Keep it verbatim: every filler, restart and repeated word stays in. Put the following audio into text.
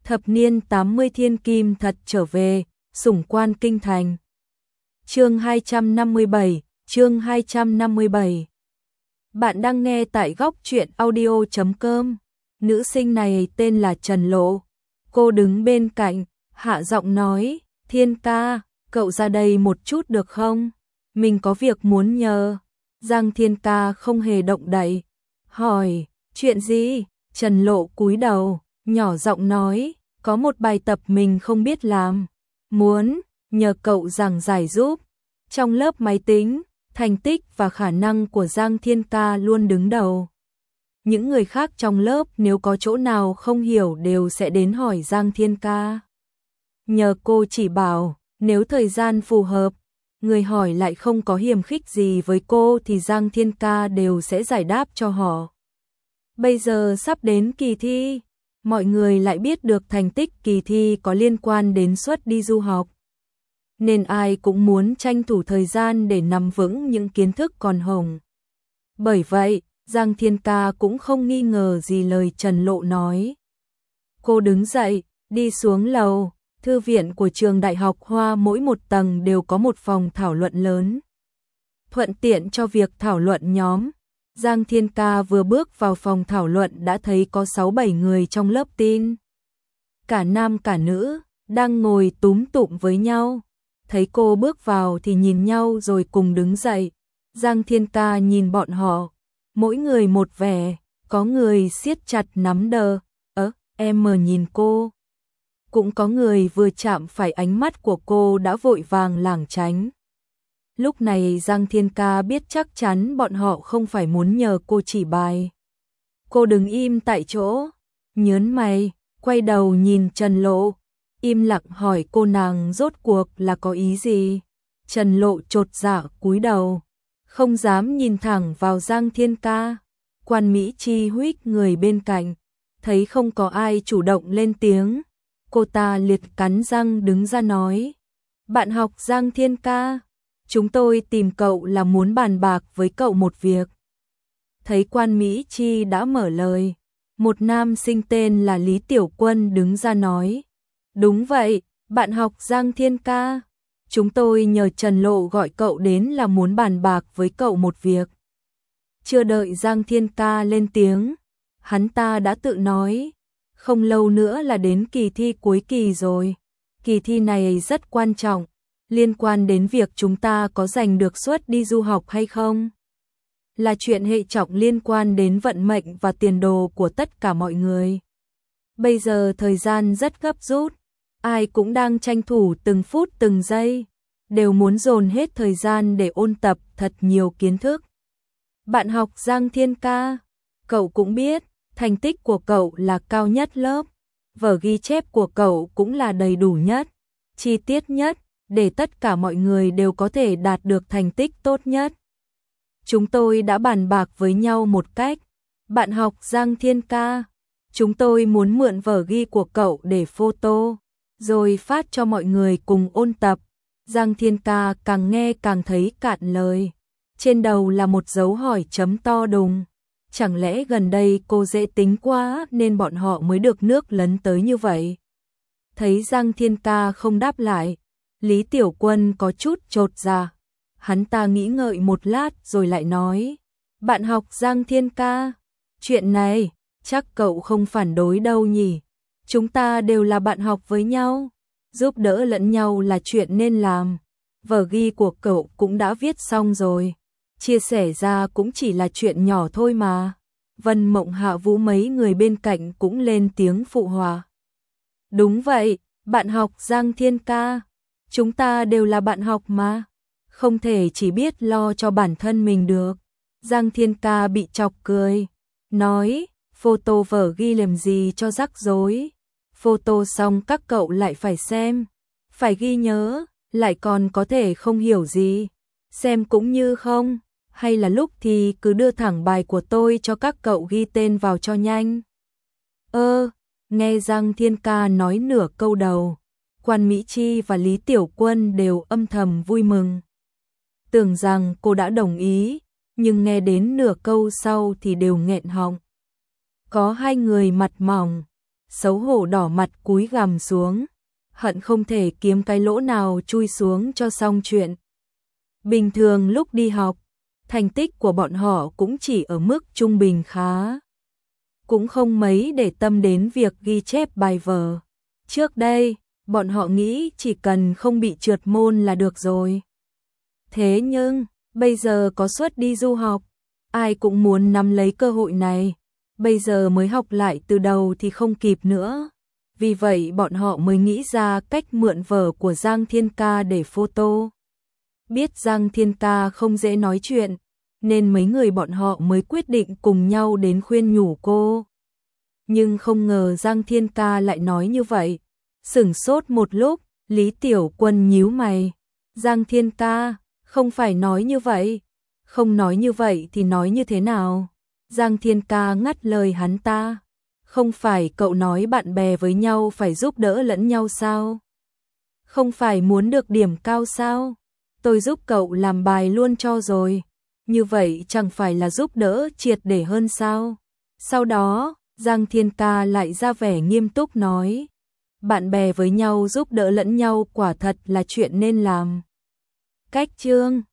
Thập niên tám mươi thiên kim thật trở về, sủng quan kinh thành. Chương hai trăm năm mươi bảy, chương hai trăm năm mươi bảy. Bạn đang nghe tại góc truyện audio chấm com. Nữ sinh này tên là Trần Lộ. Cô đứng bên cạnh, hạ giọng nói, Thiên ca, cậu ra đây một chút được không? Mình có việc muốn nhờ. Giang Thiên ca không hề động đậy. Hỏi, chuyện gì? Trần Lộ cúi đầu, nhỏ giọng nói, có một bài tập mình không biết làm. Muốn, nhờ cậu giảng giải giúp. Trong lớp máy tính, thành tích và khả năng của Giang Thiên ca luôn đứng đầu. Những người khác trong lớp nếu có chỗ nào không hiểu đều sẽ đến hỏi Giang Thiên ca. Nhờ cô chỉ bảo, nếu thời gian phù hợp, người hỏi lại không có hiềm khích gì với cô thì Giang Thiên ca đều sẽ giải đáp cho họ. Bây giờ sắp đến kỳ thi, mọi người lại biết được thành tích kỳ thi có liên quan đến suất đi du học. Nên ai cũng muốn tranh thủ thời gian để nắm vững những kiến thức còn hồng. Bởi vậy, Giang Thiên ca cũng không nghi ngờ gì lời Trần Lộ nói. Cô đứng dậy, đi xuống lầu, thư viện của trường đại học Hoa mỗi một tầng đều có một phòng thảo luận lớn. Thuận tiện cho việc thảo luận nhóm, Giang Thiên ca vừa bước vào phòng thảo luận đã thấy có sáu bảy người trong lớp tin. Cả nam cả nữ, đang ngồi túm tụm với nhau. Thấy cô bước vào thì nhìn nhau rồi cùng đứng dậy. Giang Thiên ca nhìn bọn họ, mỗi người một vẻ, có người siết chặt nắm đờ, ớ, em mờ nhìn cô. Cũng có người vừa chạm phải ánh mắt của cô đã vội vàng lảng tránh. Lúc này Giang Thiên ca biết chắc chắn bọn họ không phải muốn nhờ cô chỉ bài. Cô đứng im tại chỗ, nhớn mày, quay đầu nhìn Trần Lộ, im lặng hỏi cô nàng rốt cuộc là có ý gì. Trần Lộ chột dạ cúi đầu, không dám nhìn thẳng vào Giang Thiên ca. Quan Mỹ Chi huých người bên cạnh, thấy không có ai chủ động lên tiếng, cô ta liệt cắn răng đứng ra nói, bạn học Giang Thiên ca, chúng tôi tìm cậu là muốn bàn bạc với cậu một việc. Thấy Quan Mỹ Chi đã mở lời, một nam sinh tên là Lý Tiểu Quân đứng ra nói, đúng vậy, bạn học Giang Thiên ca, chúng tôi nhờ Trần Lộ gọi cậu đến là muốn bàn bạc với cậu một việc. Chưa đợi Giang Thiên ca lên tiếng, hắn ta đã tự nói, không lâu nữa là đến kỳ thi cuối kỳ rồi. Kỳ thi này rất quan trọng, liên quan đến việc chúng ta có giành được suất đi du học hay không. Là chuyện hệ trọng liên quan đến vận mệnh và tiền đồ của tất cả mọi người. Bây giờ thời gian rất gấp rút, ai cũng đang tranh thủ từng phút từng giây, đều muốn dồn hết thời gian để ôn tập thật nhiều kiến thức. Bạn học Giang Thiên ca, cậu cũng biết, thành tích của cậu là cao nhất lớp, vở ghi chép của cậu cũng là đầy đủ nhất, chi tiết nhất, để tất cả mọi người đều có thể đạt được thành tích tốt nhất. Chúng tôi đã bàn bạc với nhau một cách, bạn học Giang Thiên ca, chúng tôi muốn mượn vở ghi của cậu để photo, rồi phát cho mọi người cùng ôn tập. Giang Thiên ca càng nghe càng thấy cạn lời, trên đầu là một dấu hỏi chấm to đùng. Chẳng lẽ gần đây cô dễ tính quá nên bọn họ mới được nước lấn tới như vậy? Thấy Giang Thiên ca không đáp lại, Lý Tiểu Quân có chút chột dạ. Hắn ta nghĩ ngợi một lát rồi lại nói, bạn học Giang Thiên ca, chuyện này chắc cậu không phản đối đâu nhỉ? Chúng ta đều là bạn học với nhau, giúp đỡ lẫn nhau là chuyện nên làm. Vở ghi của cậu cũng đã viết xong rồi, chia sẻ ra cũng chỉ là chuyện nhỏ thôi mà. Vân Mộng Hạ Vũ mấy người bên cạnh cũng lên tiếng phụ họa. Đúng vậy, bạn học Giang Thiên ca, chúng ta đều là bạn học mà, không thể chỉ biết lo cho bản thân mình được. Giang Thiên ca bị chọc cười, nói, photo vở ghi làm gì cho rắc rối. Photo xong các cậu lại phải xem, phải ghi nhớ, lại còn có thể không hiểu gì. Xem cũng như không, hay là lúc thì cứ đưa thẳng bài của tôi cho các cậu ghi tên vào cho nhanh. Ơ, nghe Giang Thiên ca nói nửa câu đầu, Quan Mỹ Chi và Lý Tiểu Quân đều âm thầm vui mừng. Tưởng rằng cô đã đồng ý, nhưng nghe đến nửa câu sau thì đều nghẹn họng. Có hai người mặt mỏng, xấu hổ đỏ mặt cúi gằm xuống, hận không thể kiếm cái lỗ nào chui xuống cho xong chuyện. Bình thường lúc đi học, thành tích của bọn họ cũng chỉ ở mức trung bình khá. Cũng không mấy để tâm đến việc ghi chép bài vở. Trước đây, bọn họ nghĩ chỉ cần không bị trượt môn là được rồi. Thế nhưng, bây giờ có suất đi du học, ai cũng muốn nắm lấy cơ hội này. Bây giờ mới học lại từ đầu thì không kịp nữa. Vì vậy bọn họ mới nghĩ ra cách mượn vở của Giang Thiên Ca để photo. Biết Giang Thiên Ca không dễ nói chuyện, nên mấy người bọn họ mới quyết định cùng nhau đến khuyên nhủ cô. Nhưng không ngờ Giang Thiên Ca lại nói như vậy. Sửng sốt một lúc, Lý Tiểu Quân nhíu mày. Giang Thiên Ca, không phải nói như vậy. Không nói như vậy thì nói như thế nào? Giang Thiên Ca ngắt lời hắn ta. Không phải cậu nói bạn bè với nhau phải giúp đỡ lẫn nhau sao? Không phải muốn được điểm cao sao? Tôi giúp cậu làm bài luôn cho rồi. Như vậy chẳng phải là giúp đỡ triệt để hơn sao? Sau đó, Giang Thiên Ca lại ra vẻ nghiêm túc nói. Bạn bè với nhau giúp đỡ lẫn nhau quả thật là chuyện nên làm. Cách chương